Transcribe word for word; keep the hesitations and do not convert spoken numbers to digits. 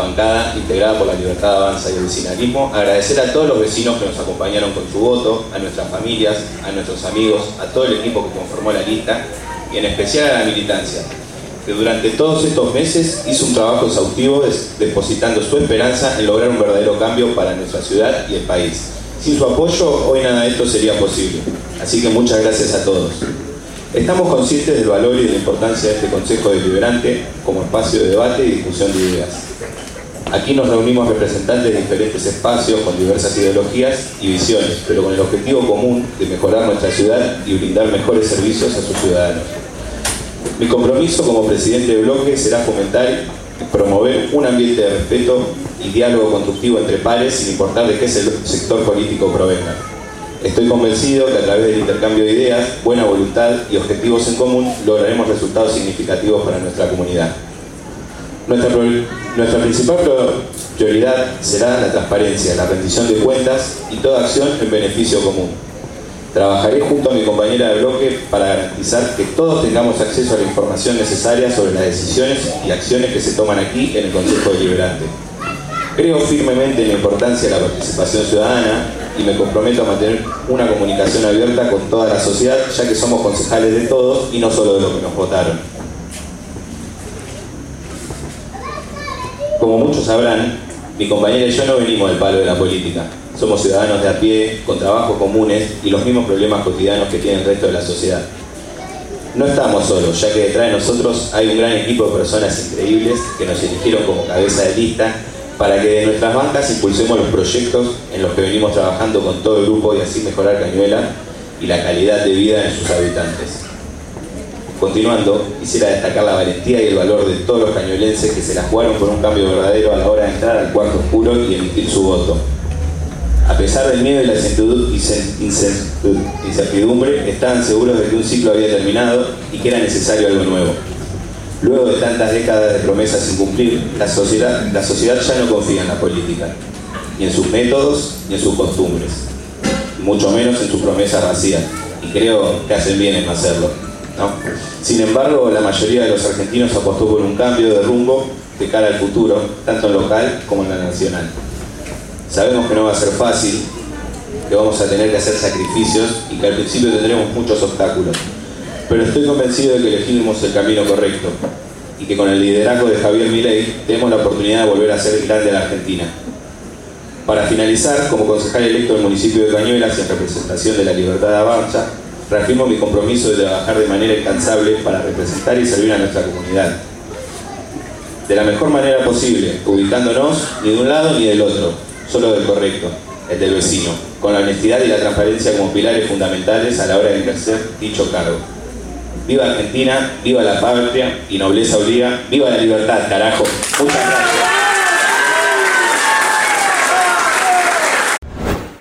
bancada integrada por La Libertad Avanza y el vecinalismo, agradecer a todos los vecinos que nos acompañaron con su voto, a nuestras familias, a nuestros amigos, a todo el equipo que conformó la lista y en especial a la militancia, que durante todos estos meses hizo un trabajo exhaustivo depositando su esperanza en lograr un verdadero cambio para nuestra ciudad y el país. Sin su apoyo, hoy nada de esto sería posible. Así que muchas gracias a todos. Estamos conscientes del valor y de la importancia de este Consejo Deliberante como espacio de debate y discusión de ideas. Aquí nos reunimos representantes de diferentes espacios con diversas ideologías y visiones, pero con el objetivo común de mejorar nuestra ciudad y brindar mejores servicios a sus ciudadanos. Mi compromiso como presidente de bloque será fomentar y promover un ambiente de respeto y diálogo constructivo entre pares sin importar de qué sector político provengan. Estoy convencido que a través del intercambio de ideas, buena voluntad y objetivos en común lograremos resultados significativos para nuestra comunidad. Nuestra, nuestra principal prioridad será la transparencia, la rendición de cuentas y toda acción en beneficio común. Trabajaré junto a mi compañera de bloque para garantizar que todos tengamos acceso a la información necesaria sobre las decisiones y acciones que se toman aquí en el Consejo Deliberante. Creo firmemente en la importancia de la participación ciudadana y me comprometo a mantener una comunicación abierta con toda la sociedad, ya que somos concejales de todos y no solo de los que nos votaron. Como muchos sabrán, mi compañera y yo no venimos del palo de la política. Somos ciudadanos de a pie, con trabajos comunes y los mismos problemas cotidianos que tiene el resto de la sociedad. No estamos solos, ya que detrás de nosotros hay un gran equipo de personas increíbles que nos eligieron como cabeza de lista para que de nuestras bancas impulsemos los proyectos en los que venimos trabajando con todo el grupo y así mejorar Cañuelas y la calidad de vida de sus habitantes. Continuando, quisiera destacar la valentía y el valor de todos los cañuelenses que se la jugaron por un cambio verdadero a la hora de entrar al cuarto oscuro y emitir su voto. A pesar del miedo y la incertidumbre, estaban seguros de que un ciclo había terminado y que era necesario algo nuevo. Luego de tantas décadas de promesas sin cumplir, la sociedad, la sociedad ya no confía en la política, ni en sus métodos ni en sus costumbres, mucho menos en sus promesas vacías, y creo que hacen bien en hacerlo, ¿no? Sin embargo, la mayoría de los argentinos apostó por un cambio de rumbo de cara al futuro, tanto en local como en la nacional. Sabemos que no va a ser fácil, que vamos a tener que hacer sacrificios y que al principio tendremos muchos obstáculos. Pero estoy convencido de que elegimos el camino correcto y que con el liderazgo de Javier Milei tenemos la oportunidad de volver a ser grande a la Argentina. Para finalizar, como concejal electo del municipio de Cañuelas y en representación de La Libertad Avanza, reafirmo mi compromiso de trabajar de manera incansable para representar y servir a nuestra comunidad. De la mejor manera posible, ubicándonos ni de un lado ni del otro, solo del correcto, el del vecino, con la honestidad y la transparencia como pilares fundamentales a la hora de ejercer dicho cargo. ¡Viva Argentina! ¡Viva la patria! Y nobleza obliga. ¡Viva la libertad, carajo! Muchas gracias.